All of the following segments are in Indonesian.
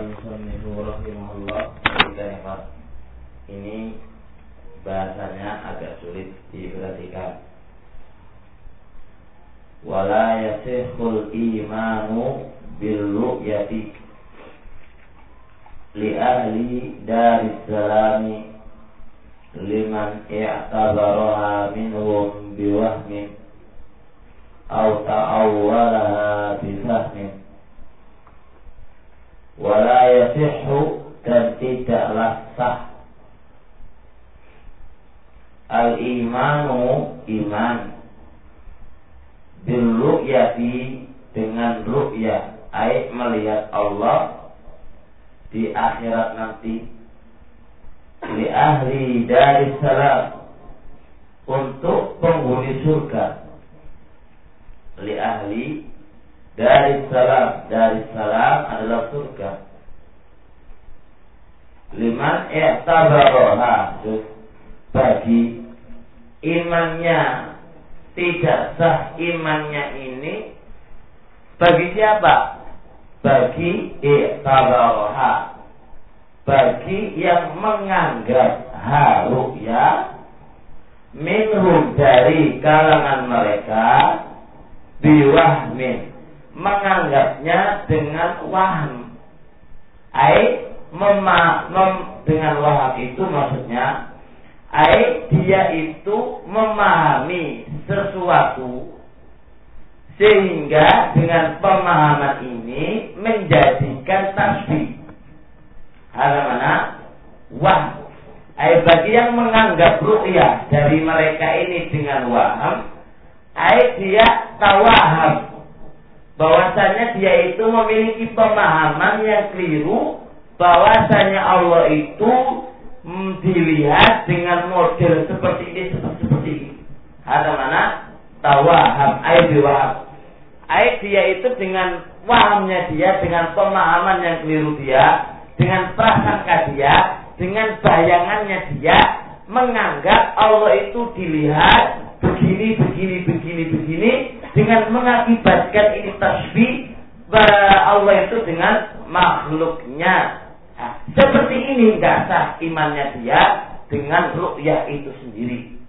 al-musannifu rahimahullah. Ini bahasanya agak sulit diperhatikan. Wala yasihul imanu bil ru'yati li ahli daris salami liman i'tabaraha minhum biwahmin aw ta'awwalaha bifahmin. Wala yasihhu, dan tidaklah sah al-imanu, iman, bil ru'yati, dengan ru'yah, ai melihat Allah di akhirat nanti, li ahli daris salam, untuk penghuni surga, li ahli daris salam adalah surga, liman i'tabaraha, bagi imannya tidak sah, imannya ini bagi siapa? Bagi i'tabaraha, bagi yang menganggap ru'ya minhum, dari kalangan mereka, biwahmin, menganggapnya dengan waham. Dengan waham itu maksudnya dia itu memahami sesuatu sehingga dengan pemahaman ini menjadikan tasbih. Ada mana? Waham. Bagi yang menganggap ru'yah dari mereka ini dengan waham, dia tawaham, bahwasanya dia itu memiliki pemahaman yang keliru, bahwasanya Allah itu dilihat dengan model seperti ini, seperti ini. Ada mana? Tawaham, biwaham. Dia itu dengan wahamnya dia, dengan pemahaman yang keliru dia, dengan prasangka dia, dengan bayangannya dia, menganggap Allah itu dilihat begini, dengan mengakibatkan ini tasbih Allah itu dengan makhluknya. Seperti ini enggak sah imannya dia dengan ru'yah itu sendiri.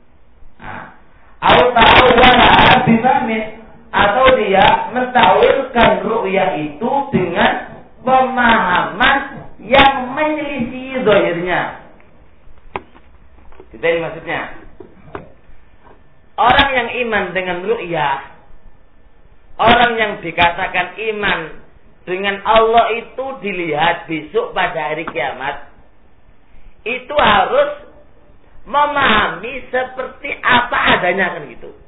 Atau dia mentawilkan ru'yah itu dengan pemahaman yang menyelisih zahirnya. Itu ini maksudnya. Orang yang iman dengan ru'yah, orang yang dikatakan iman dengan Allah itu dilihat besok pada hari kiamat, itu harus memahami seperti apa adanya, kan gitu.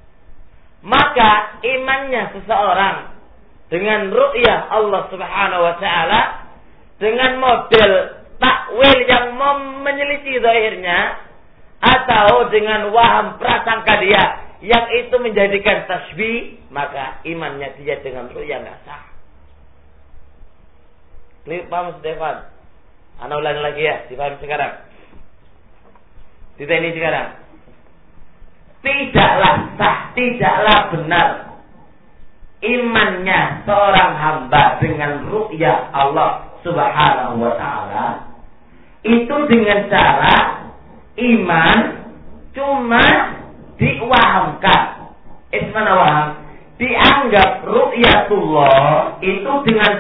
Maka imannya seseorang dengan ru'yah Allah Subhanahu wa taala dengan model takwil yang menyelisih zahirnya, atau dengan waham prasangka dia yang itu menjadikan tasbih, maka imannya dia dengan ru'yah nggak sah. Paham Stefan? Ana ulangi lagi ya, dipahami sekarang. Kita ini sekarang. Tidaklah sah, tidaklah benar imannya seorang hamba dengan ru'yah Allah Subhanahu wa taala itu dengan cara iman cuma diwahamkan. Mana waham? Dianggap ru'yatullah itu dengan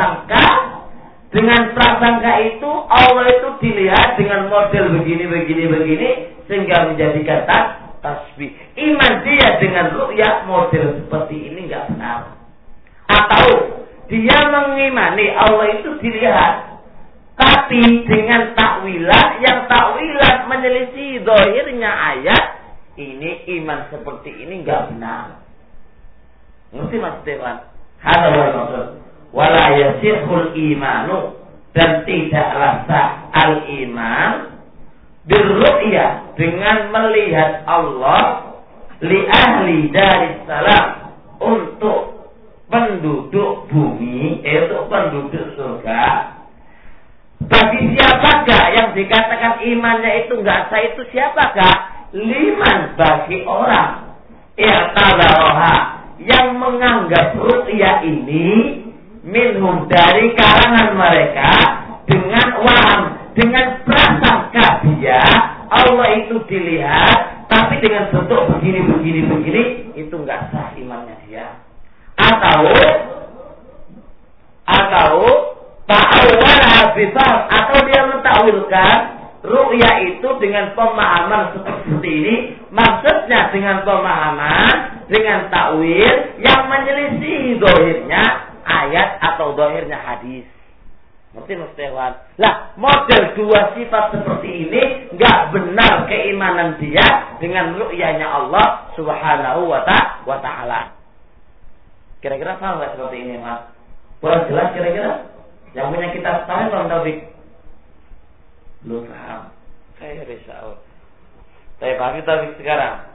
prasangka itu Allah itu dilihat dengan model begini sehingga menjadikan tasbih. Iman dia dengan ru'yah model seperti ini enggak benar. Atau dia mengimani Allah itu dilihat, tapi dengan takwilah yang takwilah menyelisih zahirnya ayat, ini iman seperti ini enggak benar. Ngerti Mas Dewan? Hada wal maksud. Wala yasihul imanu, dan tidaklah sah al-iman birru'yah, dengan melihat Allah, li ahli daris salam, untuk penduduk bumi, untuk penduduk surga. Bagi siapakah yang dikatakan imannya itu enggak sah, itu siapakah? Liman, bagi orang yang menganggap ru'yah ini minhum dari kalangan mereka dengan waham, dengan prasangka dia Allah itu dilihat, tapi dengan bentuk begini, itu nggak sah imannya dia. Atau ta'awwala bifaham, atau dia mentakwilkan ru'ya itu dengan pemahaman seperti ini, maksudnya dengan pemahaman, dengan takwil yang menyelisih zahirnya ayat atau zahirnya hadis. Ngerti Mas Tewan? Lah, model dua sifat seperti ini nggak benar keimanan dia dengan ru'yanya Allah Subhanahu wa ta'ala. Kira-kira paham nggak seperti ini, Mas? Kurang jelas kira-kira? Yang punya kitab paham Bang Taufik? Belum paham. Saya risau. Saya paham Taufik sekarang.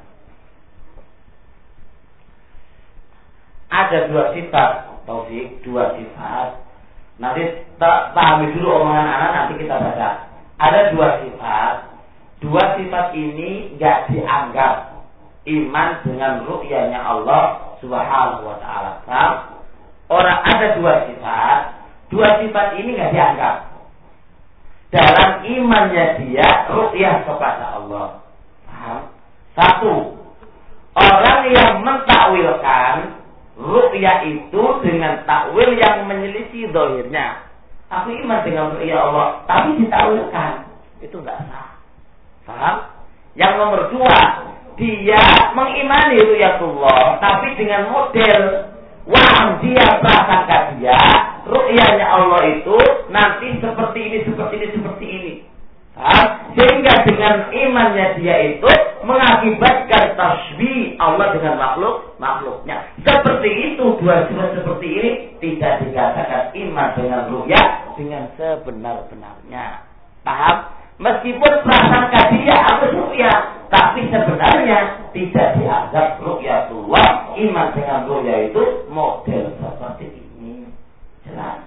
Ada dua sifat, Taufik, dua sifat. Nanti pahami dulu omongan anak, nanti kita baca. Ada dua sifat. Dua sifat ini nggak dianggap iman dengan ru'yanya Allah Subhanahu wa ta'ala. Orang ada dua sifat. Dua sifat ini nggak dianggap dalam imannya dia ru'yah kepada Allah. Paham? Satu, orang yang mentakwilkan ru'yah itu dengan takwil yang menyelisih zahirnya. Aku iman dengan ru'yah Allah, tapi ditakwilkan, itu nggak sah. Paham? Yang nomor dua, dia mengimani ru'yatullah, tapi dengan model waham dia prasangka dia ru'yahnya Allah itu nanti seperti ini. Paham? Sehingga dengan imannya dia itu mengakibatkan tasbih Allah dengan makhluknya. Seperti itu, dua sifat seperti ini tidak dikatakan iman dengan ru'yah dengan sebenar-benarnya. Paham? Meskipun prasangka dia harus ru'yah, tapi sebenarnya tidak dianggap ru'yatullah. Iman dengan ru'yah itu model seperti ini. Jelas?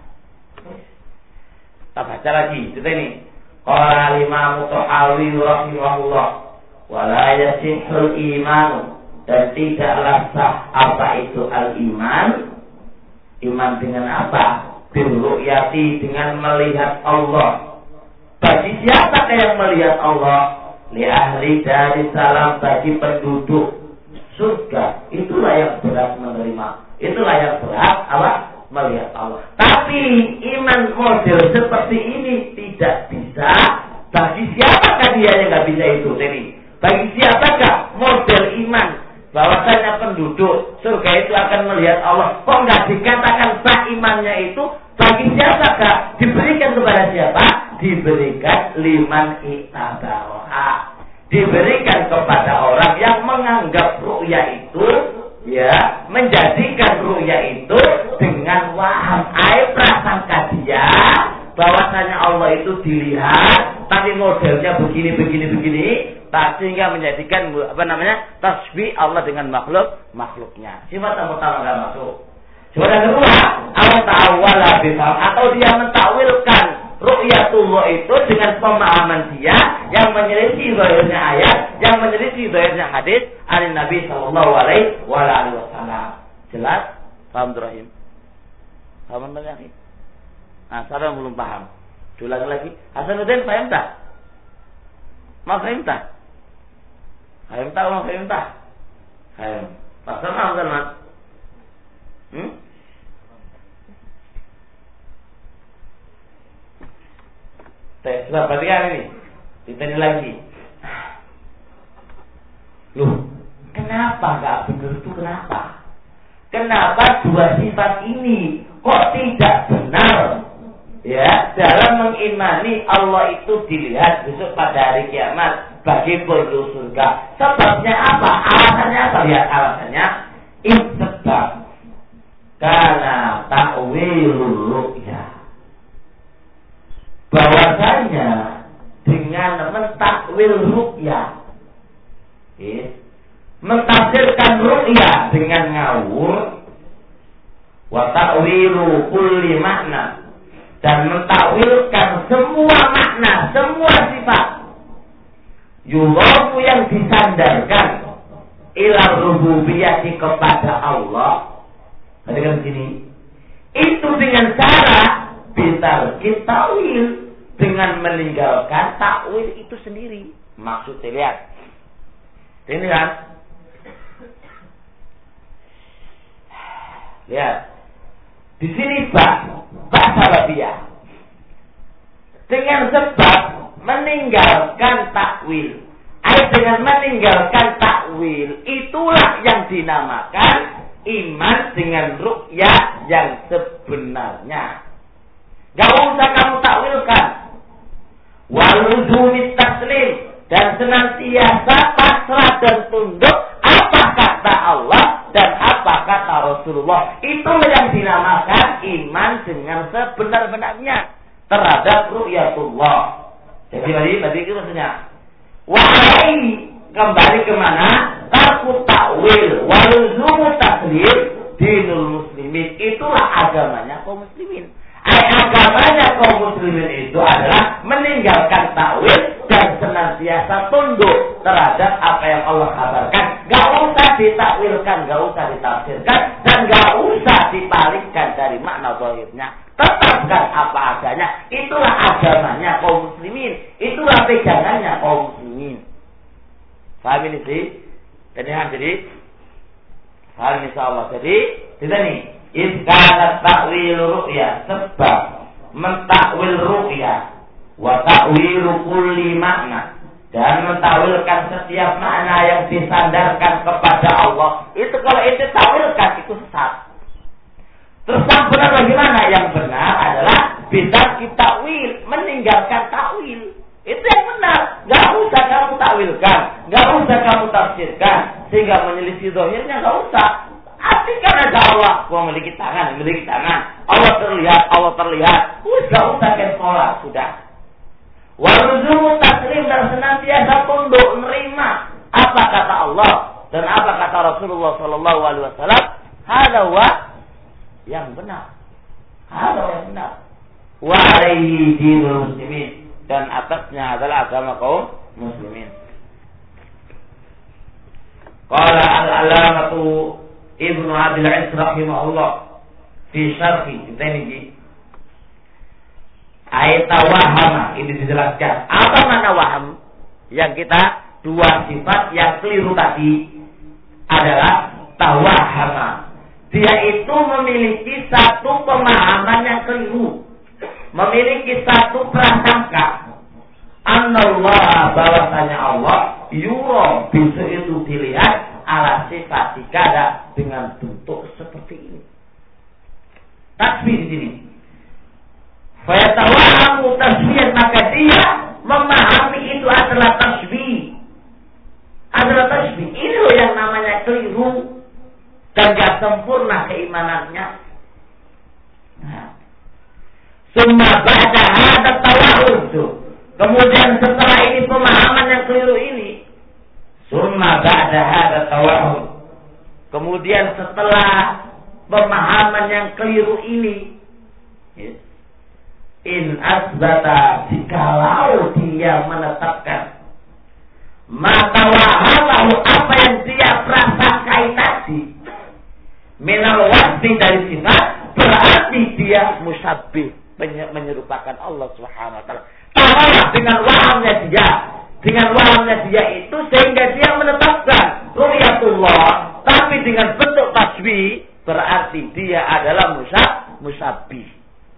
Kita baca lagi, kita ini. Qala Imam Tahawi rahimahullah, wala yasihul iman, dan tidaklah sah apa itu al-iman. Iman dengan apa? Bil ru'yati, dengan melihat Allah. Bagi siapa yang melihat Allah? Li ahli dari salam, bagi penduduk surga. Itulah yang berat menerima. Itulah yang berat apa? Melihat Allah. Tapi iman model seperti ini tidak bisa. Bagi siapakah dia yang nggak bisa itu? Jadi bagi siapakah model iman bahwasanya penduduk surga itu akan melihat Allah? Kok nggak dikatakan sah imannya itu? Bagi siapakah? Diberikan kepada siapa? Diberikan liman itabaroha. Diberikan kepada orang yang menganggap ru'ya itu, ya, menjadikan ru'ya itu dengan waham prasangka dia bahwasanya Allah itu dilihat, tapi modelnya begini, sehingga menjadikan tasbih Allah dengan makhluknya. Sifat yang pertama nggak masuk. Sifat yang kedua, ta'awwala bifaham, atau dia mentakwilkan ru'yatullah itu dengan pemahaman dia yang menyelisih zahirnya ayat, yang menyelisih zahirnya hadis dari Nabi sallallahu alaihi wasallam. Jelas? Paham Rahim? Paham banyak? Nah, saya belum paham. Diulangi lagi. Hasanuddin paham tak? Ma paham tak? Paham tak? Ma paham tak? Paham. Paham kan, Mas? Sudah perhatikan ini. Ditanya lagi. Loh, kenapa nggak benar itu? Kenapa dua sifat ini kok tidak benar? Ya, dalam mengimani Allah itu dilihat besok pada hari kiamat bagi penduduk surga. Sebabnya apa? Alasannya apa? Lihat alasannya. Sebab karena ta'wilul ru'ya, bahwasanya dengan mentakwil ru'ya, mentafsirkan ru'ya dengan ngawur, wa ta'wilu kulli makna, dan mentakwilkan semua makna, semua sifat, yudhafu yang disandarkan ila rububiyyati kepada Allah. Perhatikan sini. Itu dengan cara bitarki ta'wil, dengan meninggalkan takwil itu sendiri. Maksudnya lihat. Ini kan. Lihat. Di sini sababiyah. Dengan sebab meninggalkan takwil. Dengan meninggalkan takwil, itulah yang dinamakan iman dengan ru'yah yang sebenarnya. Gak usah kamu takwilkan. Waluzumi taslim, dan senantiasa pasrah dan tunduk apa kata Allah dan apa kata Rasulullah. Itulah yang dinamakan iman dengan sebenar-benarnya terhadap ru'yatullah. Jadi tadi itu maksudnya. Wahai kembali kemana? Tarku takwil waluzumu taslim dinul muslimin. Itulah agamanya kaum muslimin. Agamanya kaum muslimin itu adalah meninggalkan takwil dan senantiasa tunduk terhadap apa yang Allah kabarkan. Gak usah ditakwilkan, gak usah ditafsirkan, dan gak usah dipalikkan dari makna zahirnya. Tetapkan apa adanya. Itulah agamanya kaum muslimin. Itulah pegangannya kaum muslimin. Paham ini sih? Jadi paham insyaallah. Jadi kita nih, iskana ta'wil ru'ya, sebab mentakwil ru'ya wa ta'wilu kulli makna, dan mentakwilkan setiap makna yang disandarkan kepada Allah. Itu kalau itu takwilkan itu sesat. Terus yang benar bagaimana? Yang benar adalah bisa kita takwil, meninggalkan takwil. Itu yang benar. Gak usah kamu takwilkan, gak usah kamu tafsirkan sehingga menyelisih zahirnya, gak usah. Artikan aja Allah memiliki tangan. Allah terlihat. Gak usah kenpola, sudah. Waluzumu taslim, dan senantiasa tunduk menerima apa kata Allah dan apa kata Rasulullah Sallallahu Alaihi Wasallam. Hada yang benar. Wa alaihi dinul muslimin, dan atasnya adalah agama kaum muslimin. Qala al-alamatu Ibnu Abil Is rahimahullah fi syarhi ini ayat wahama, ini dijelaskan apa makna waham. Yang kita dua sifat yang keliru tadi adalah tawahama. Dia itu memiliki satu pemahaman yang keliru, memiliki satu prasangka. Annallah, bahwasanya Allah yura, bisa itu dilihat ala sifat kada, dengan bentuk seperti ini. Tasbih di sini. Fayatawahamu tasbih, maka dia memahami itu adalah tasbih. Ini loh yang namanya keliru dan gak sempurna keimanannya. Summa ba'da hada tawahud, kemudian setelah ini pemahaman yang keliru ini, summa ba'da hada tawahud, kemudian setelah pemahaman yang keliru ini, in asbata, jikalau dia menetapkan mata wahalahu, apa yang dia prasangkai tadi, minal wasfi, dari sifat, berarti dia musyabbih, menyerupakan Allah Subhanahu wa taala. Tawalah dengan wahamnya dia itu, sehingga dia menetapkan ru'yatullah, tapi dengan bentuk tasbih, berarti dia adalah musyabbih.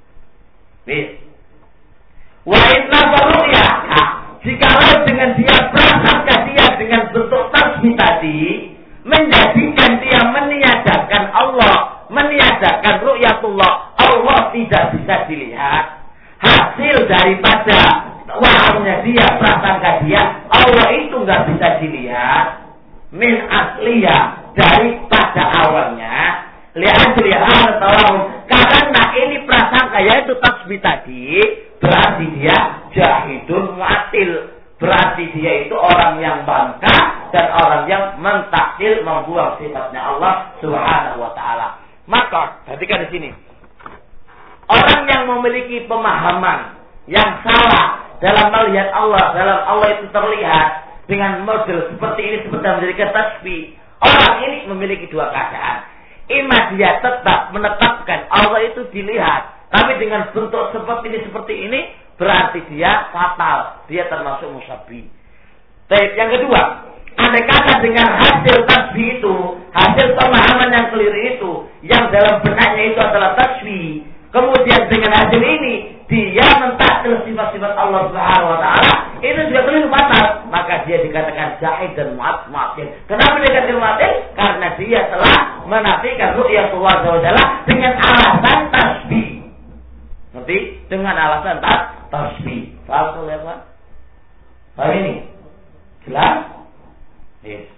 Wa inna ru'ya, jikalau dengan dia prasangka dia dengan bentuk tasbih tadi, menjadikan dia meniadakan Allah, meniadakan ru'yatullah, Allah tidak bisa dilihat. Hasil daripada wahamnya dia, prasangka dia, Allah itu nggak bisa dilihat. Min asliyah, daripada awalnya, lihat karena ini prasangka yaitu tasbih tadi, berarti dia jahidun mu'atil, berarti dia itu orang yang bangka dan orang yang mentakhil, membuang sifatnya Allah Subhanahu wa taala. Maka perhatikan di sini, orang yang memiliki pemahaman yang salah dalam melihat Allah, dalam Allah itu terlihat dengan model seperti ini, seperti menjadikan tasbih. Orang ini memiliki dua keadaan. Ima dia tetap menetapkan Allah itu dilihat, tapi dengan bentuk seperti ini, berarti dia fatal, dia termasuk musyabbi. Baik, yang kedua, andai kata dengan hasil tasbih itu, hasil pemahaman yang keliru itu, yang dalam benaknya itu adalah tasbih, kemudian dengan hasil ini dia mentakdir sifat-sifat Allah Subhanahu wa taala, itu juga keliru fatal, maka dia dikatakan jahil dan mu'attil. Kenapa dia dikatakan mu'attil? Karena dia telah menafikan ru'yatullah Ta'ala dengan alasan tasbih. Ngerti? Dengan alasan tasbih. Paham ya, Pak? Paham ini? Jelas? Yes.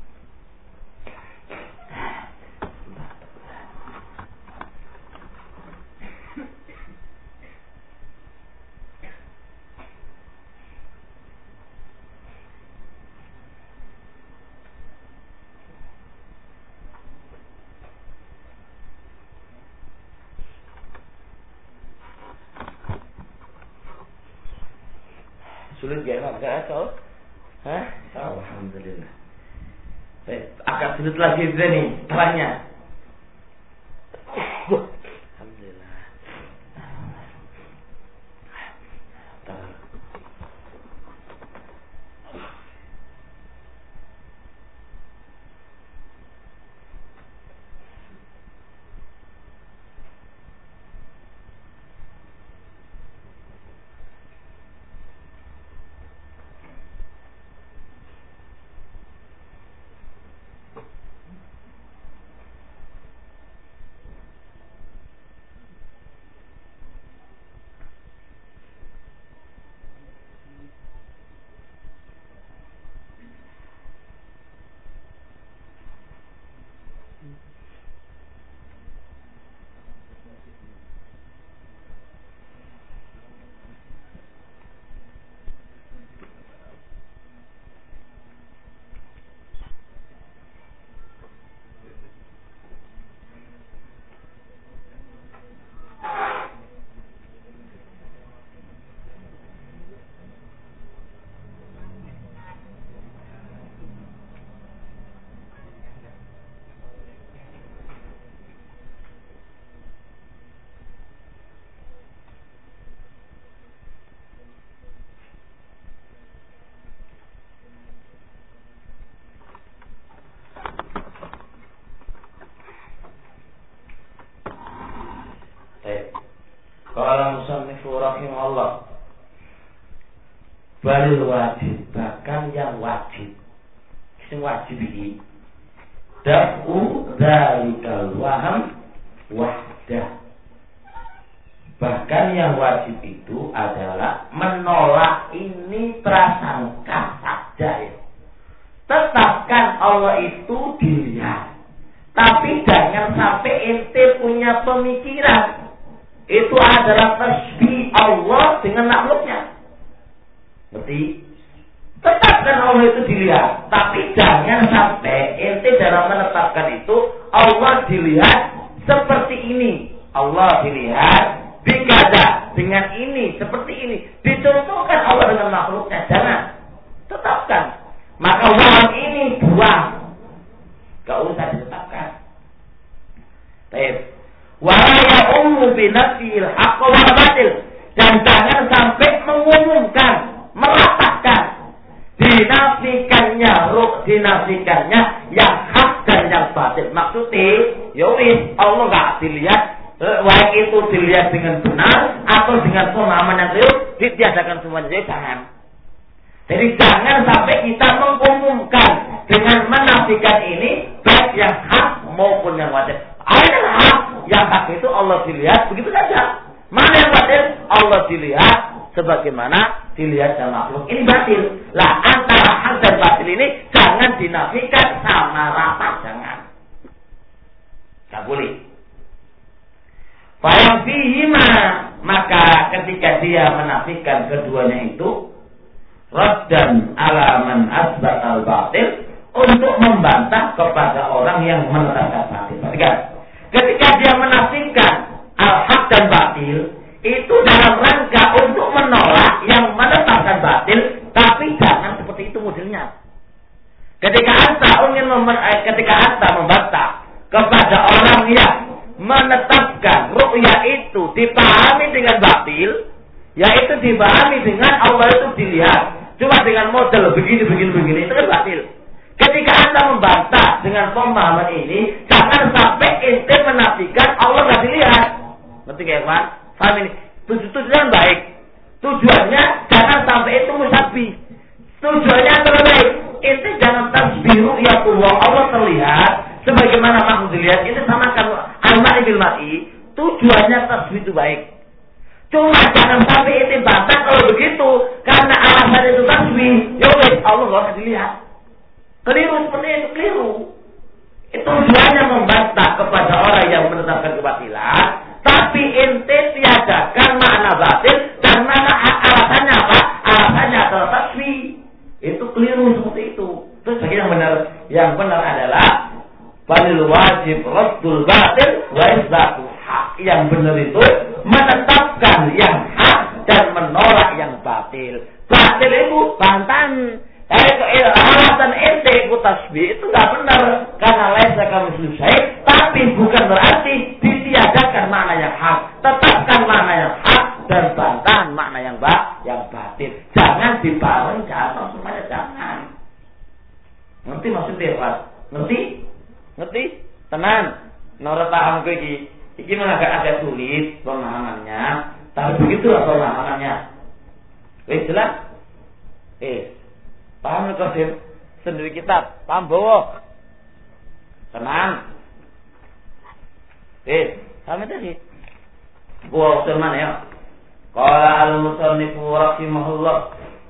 Sulit gak enak kau? Hah? Alhamdulillah. Baik, agak sulit lagi nih terangnya. Alhamdulillah. Qala musannifu rahimahullah, balil wajib, bahkan yang wajib, sing wajib iki dafu dzalikal waham wahdah. Bahkan yang wajib itu adalah menolak ini prasangka saja ya. Tetapkan Allah itu dilihat, tapi jangan sampai ente punya pemikiran itu adalah tasbih Allah dengan makhluknya. Berarti tetapkan Allah itu dilihat, tapi jangan sampai ente dalam menetapkan itu Allah dilihat seperti ini. Allah dilihat bikada dengan ini, seperti ini. Dicontohkan Allah dengan makhluknya, jangan. Tetapkan. Maka waham ini buang, gak usah ditetapkan. Baik. Wala ummu binafsil haqq wal batil, dan jangan sampai mengumumkan, meratakan dinafikannya yang hak dan yang batil. Maksudnya ya wis Allah enggak dilihat, baik itu dilihat dengan benar atau dengan pemahaman yang keliru, ditiadakan semuanya. Jangan. Jadi jangan sampai kita mengumumkan dengan menafikan ini baik yang hak maupun yang batil. Ada hak, yang hak itu Allah dilihat begitu saja. Mana yang batil? Allah dilihat sebagaimana dilihat sama makhluk. Ini batil. Lah antara hak dan batil ini jangan dinafikan sama rata, jangan. Tak boleh. Fayang fihima, maka ketika dia menafikan keduanya itu raddan alaman asbat al batil, untuk membantah kepada orang yang menetapkan batil. Perhatikan. Ketika dia menafikan al-haq dan batil, itu dalam rangka untuk menolak yang menetapkan batil, tapi jangan seperti itu modelnya. Ketika anta membantah kepada orang yang menetapkan ru'ya itu dipahami dengan batil, yaitu dipahami dengan Allah itu dilihat cuma dengan model begini itu kan batil. Ketika Anda membantah dengan pemahaman ini, jangan sampai ente menafikan Allah nggak dilihat. Ngerti nggak, Pak? Paham ini? Tujuan baik. Tujuannya jangan sampai itu musyabbih. Tujuannya terbaik. Ente jangan tasbihu ya Allah terlihat sebagaimana makhluk dilihat. Ini samakan al-ma'i bil ma'i. Tujuannya tasbih itu baik. Cuma jangan sampai ente bantah kalau begitu karena alasan itu tasbih. Ya wes Allah nggak dilihat. Keliru seperti itu, keliru. Itu tujuannya membantah kepada orang yang menetapkan kebatilan, tapi ente tiadakan makna batil dan mana alasannya apa? Alasannya adalah tasbih. Itu keliru seperti itu. Terus yang benar adalah balil wajib raddul batil wa isbatul haq. Yang benar itu menetapkan yang hak dan menolak yang batil. Batil itu bantahan. Alasan ente ikut tasbih itu nggak benar karena laisa kamitslihi syai', tapi bukan berarti ditiadakan makna yang hak. Tetapkan makna yang hak dan bantahan makna yang batil. Jangan dibareng jatuh semuanya, jangan. Ngerti maksudnya, Pak? Ngerti? Tenan. Nora paham kowe iki. Iki agak sulit pemahamannya, tapi begitu pemahamannya. Wis jelas? Paham Qasim? Sendiri kitab, paham bawa. Tenang. Paham tadi? Gua usul mana ya? Qala al-musannifu rahimahullah.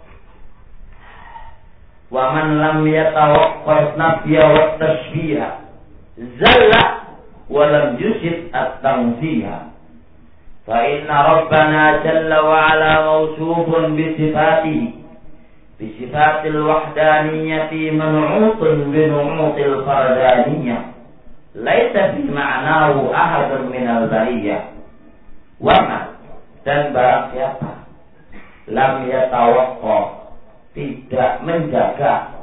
Wa man lam yatawaqqaf nafya wa tashbiha zalla wa lam yusid at-tanziha. Fa inna rabbana jalla wa ala mawsufun bi sifatihi بصفات الوحدانية منعوت بنعوت الفردانية ليس في معناه أحد من البرية وما dan barang siapa lam yatawaqqaf tidak menjaga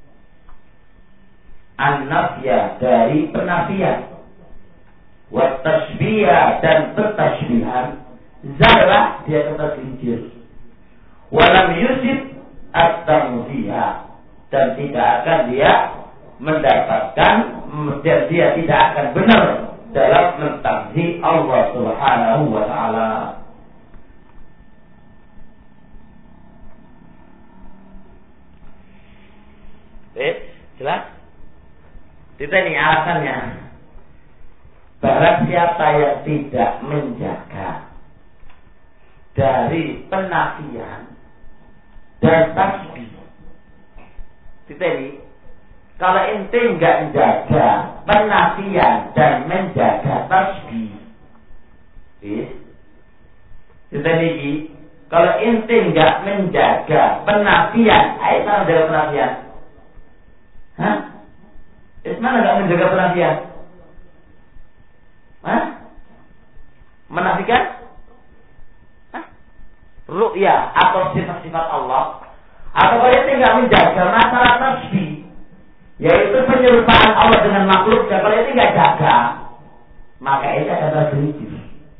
an-nafya dari penafian wa tasbiha dan bertasbihan zalla dia tergelincir walam yusib at-tamziha dan tidak akan dia mendapatkan dan dia tidak akan benar dalam mentazih Allah Subhanahu wa taala. Jelas? Kita ini alasannya. Barang siapa yang tidak menjaga dari penafian dan tasbih. Kita ini, kalau ente enggak menjaga penafian dan menjaga tasbih, kita ini, kalau ente enggak menjaga penafian, ayo sama menjaga penafian. Mana enggak menjaga penafian? Menafikan? Ru'ya atau sifat-sifat Allah, atau kalau itu tidak menjaga masalah tasbih, yaitu penyerupaan Allah dengan makhluknya, kalau itu tidak jaga, maka itu akan tergelincir.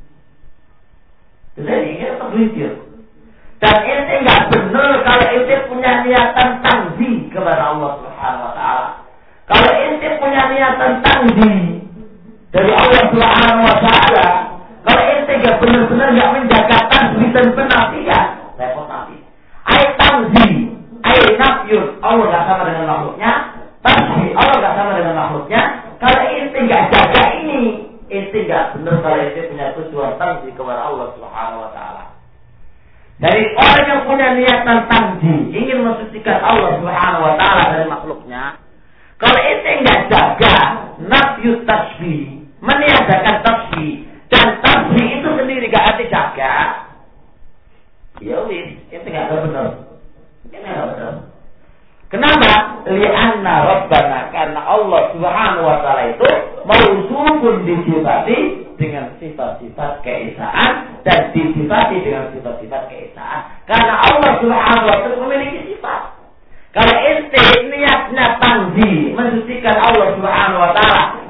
Jadi ini tergelincir. Dan itu tidak benar kalau itu punya niatan tanzih kepada Allah Subhanahu Wa Taala. Kalau itu punya niatan tanzih dari Allah Subhanahu Wa Taala, kalau ente gak benar-benar gak menjaga tasbih dan penafian, repot nanti. Ayat tanzih, ayat nafyun, Allah gak sama dengan makhluknya. Tasbih, Allah gak sama dengan makhluknya. Kalau ente gak jaga ini, ente gak benar kalau ente punya tujuan tanzih kepada Allah Subhanahu Wa Taala. Dari orang yang punya niatan tanzih, ingin mensucikan Allah Subhanahu Wa Taala dari makhluknya, kalau ente gak jaga nafyu tasbih, meniadakan tasbih, dan tasbih itu sendiri gak ada jaga, ya wis, itu gak ada benar. Ini gak benar. Kenapa? Li'anna Rabbana, karena Allah Subhanahu Wa Taala itu mausufun disifati dengan sifat-sifat keesaan dan disifati dengan sifat-sifat keesaan. Karena Allah Subhanahu Wa Taala memiliki sifat. Kalau ente niatnya tanzih mensucikan Allah Subhanahu Wa Taala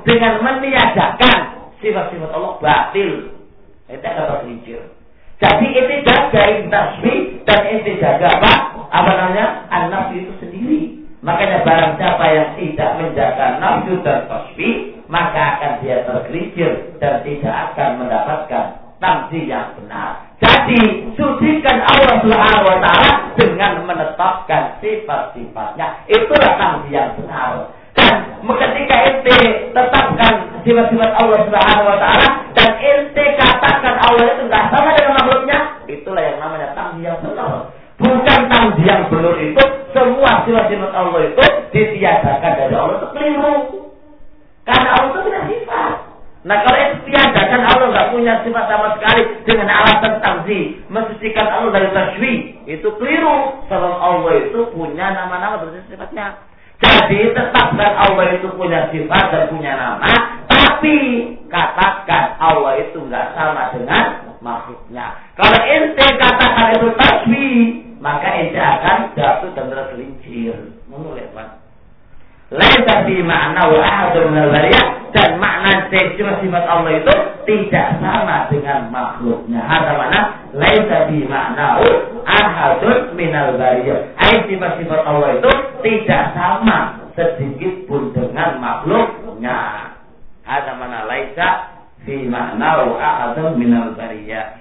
dengan meniadakan sifat-sifat Allah batil. Itu ada tergelincir. Jadi itu jaga tasbih dan itu jaga apa? Apa namanya? An-nafsu itu sendiri. Makanya barang siapa yang tidak menjaga nafsu dan tasbih, maka akan dia tergelincir dan tidak akan mendapatkan tamzi yang benar. Jadi sucikan Allah Subhanahu wa taala dengan menetapkan sifat-sifatnya. Itulah tamzi yang benar. Dan ketika ente tetapkan sifat-sifat Allah Subhanahu wa taala dan ente katakan Allah itu enggak sama dengan makhluknya, itulah yang namanya tamzi yang benar. Bukan tamzi yang benar itu semua sifat-sifat Allah itu ditiadakan dari Allah itu keliru. Karena Allah itu punya sifat. Nah kalau itu tiadakan Allah nggak punya sifat sama sekali dengan alasan tamzi, mensucikan Allah dari tasbih, itu keliru. Sebab Allah itu punya nama-nama dan sifatnya. Jadi tetapkan Allah itu punya sifat dan punya nama, tapi katakan Allah itu nggak sama dengan makhluknya. Kalau ente katakan itu tasbih, maka ente akan jatuh dan tergelincir. Menurut Pak. Lain tapi makna wahadul minal-bariyah dan makna sifat Allah itu tidak sama dengan makhluknya. Ada mana? Lain tapi makna ahadul minal-bariyah. Sifat-sifat Allah itu tidak sama sedikit pun dengan makhluknya. Ada mana? Laisa fi makna ahadul minal-bariyah.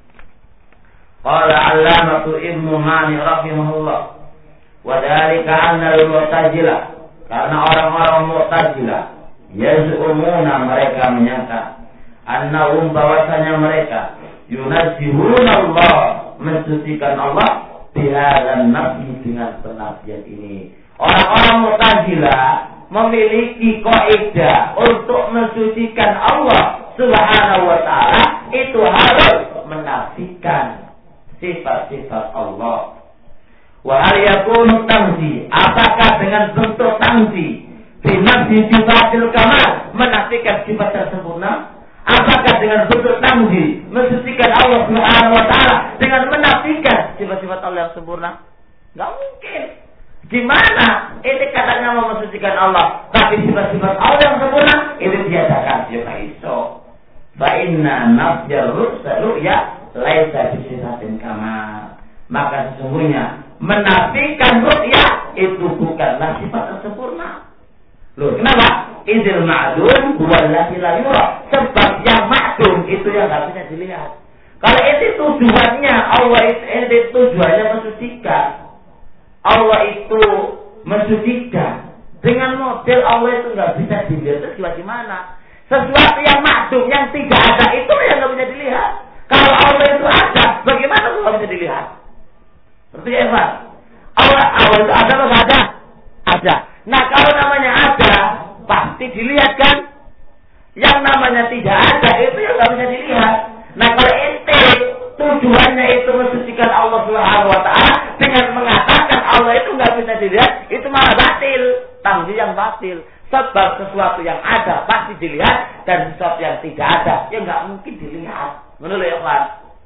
Qala Allamatu Ibnu Mani rahimahullah wa dzalika anna al-mu'tazilah, karena orang-orang Mu'tazilah yaz'umuna, mereka menyangka annahum, bahwasanya mereka yunazzihuna Allah, mensucikan Allah bihadzal nafi, dengan penafian ini. Orang-orang Mu'tazilah memiliki kaidah untuk mensucikan Allah Subhanahu wa taala itu harus menafikan sifat-sifat Allah. Wa hal yakunu tamzi, apakah dengan bentuk tamzi binafsi sifatil kamal, menafikan sifat yang sempurna? Apakah dengan bentuk tamzi mensucikan Allah Subhanahu wa taala dengan menafikan sifat-sifat Allah yang sempurna? Enggak mungkin. Gimana ini katanya mau mensucikan Allah, tapi sifat-sifat Allah yang sempurna itu tiadakan? Ya iso. Fa inna nafyar ru'ya laisa bi sifatin kamal. Maka sesungguhnya menafikan ru'yah itu bukanlah sifat yang sempurna. Loh, kenapa? Idzil ma'dum huwa allazi la yura. Sebab yang ma'dum itu yang enggak bisa dilihat. Kalau itu tujuannya Allah, itu tujuannya mensucikan. Allah itu mensucikan. Dengan model Allah itu enggak bisa dilihat, itu gimana? Sesuatu yang ma'dum, yang tidak ada, itu yang enggak bisa dilihat. Kalau Allah itu ada, bagaimana itu enggak bisa dilihat? Seperti apa? Allah itu ada atau tidak ada? Ada. Nah kalau namanya ada, pasti dilihat kan? Yang namanya tidak ada, itu yang nggak bisa dilihat. Nah kalau ente tujuannya itu mensucikan Allah Subhanahu wa taala dengan mengatakan Allah itu nggak bisa dilihat, itu malah batil, tamzi yang batil. Sebab sesuatu yang ada pasti dilihat dan sesuatu yang tidak ada, ya nggak mungkin dilihat. Menurut ya Pak?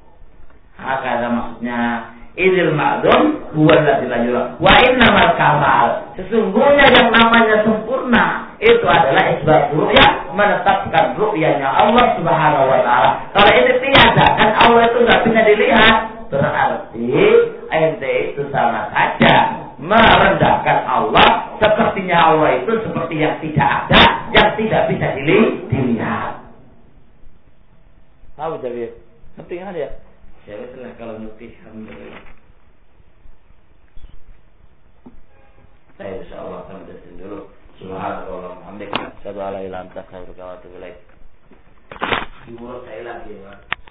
Ada maksudnya. Idil ma'dum huwa allazi la yura wa innamal kamal, sesungguhnya yang namanya sempurna itu adalah isbat ru'ya, menetapkan ru'yanya Allah Subhanahu wa taala. Kalau ini tiada kan Allah itu enggak bisa dilihat, berarti ente itu sama saja merendahkan Allah, sepertinya Allah itu seperti yang tidak ada, yang tidak bisa dilihat. Tahu jadi penting kan ya? Ya betul kalau ngerti, alhamdulillah. Saya insyaallah akan berhenti dulu. Subhanallah walhamdulillah. Asyhadu an la ilaha illa anta astaghfiruka wa atubu ilaik. Di mulut saya lagi, Pak.